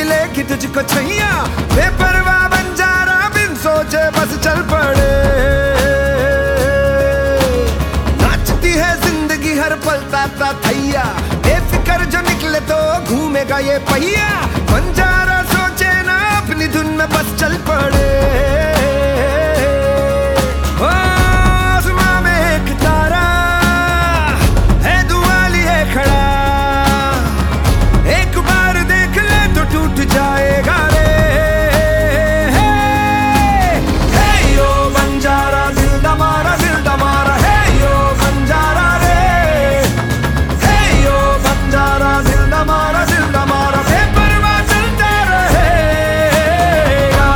मिलेगी तुझको छैया, बेपरवाह बंजारा बिन सोचे बस चल पड़े। नाचती है जिंदगी हर पल ताता थैया, बेफिक्र जो निकले तो घूमेगा ये पहिया। बंजारा सोचे ना अपनी धुन में बस चल पड़े। आसमां में एक तारा है दुआली है खड़ा, एक बार देख ले तो टूट जाएगा रे। हे यो बंजारा दिल दमारा है यो बंजारा रे। हे यो बंजारा दिल दमारा बेपरवाह चलता रहेगा।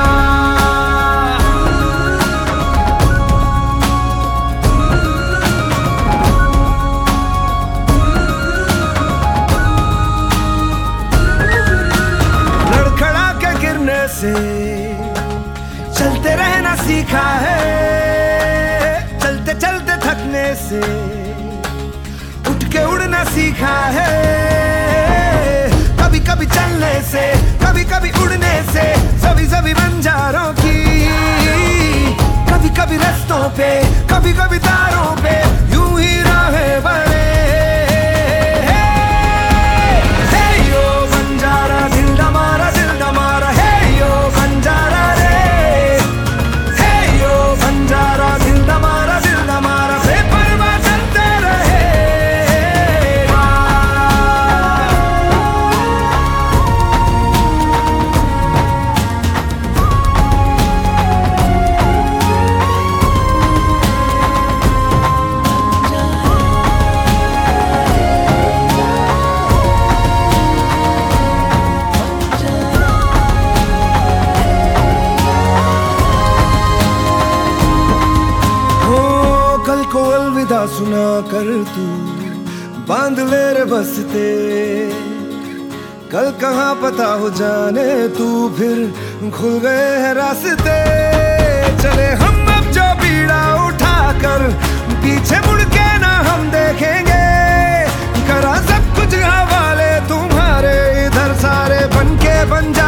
लड़खड़ा के गिरने से चलते रहना सीखा है, चलते चलते थकने से उठ के उड़ना सीखा है। कभी कभी चलने से कभी कभी उड़ने से सभी बंजारों की, कभी कभी रास्तों पे कभी कभी तारों पे यूं ही राहें बने। हे यो बंजारा दिल दमारा है यो बंजारा रे। हे यो बंजारा दिल दमारा बेपरवाह चलते रहेगा। कल को अलविदा सुना कर तू बांध ले रे बस्ते, कल कहाँ पता हो जाने तू फिर खुल गए हैं रास्ते। चले हम अब जो बीड़ा उठाकर पीछे मुड़ के ना हम देखेंगे, करा सब कुछ हवाले तुम्हारे इधर सारे बनके बन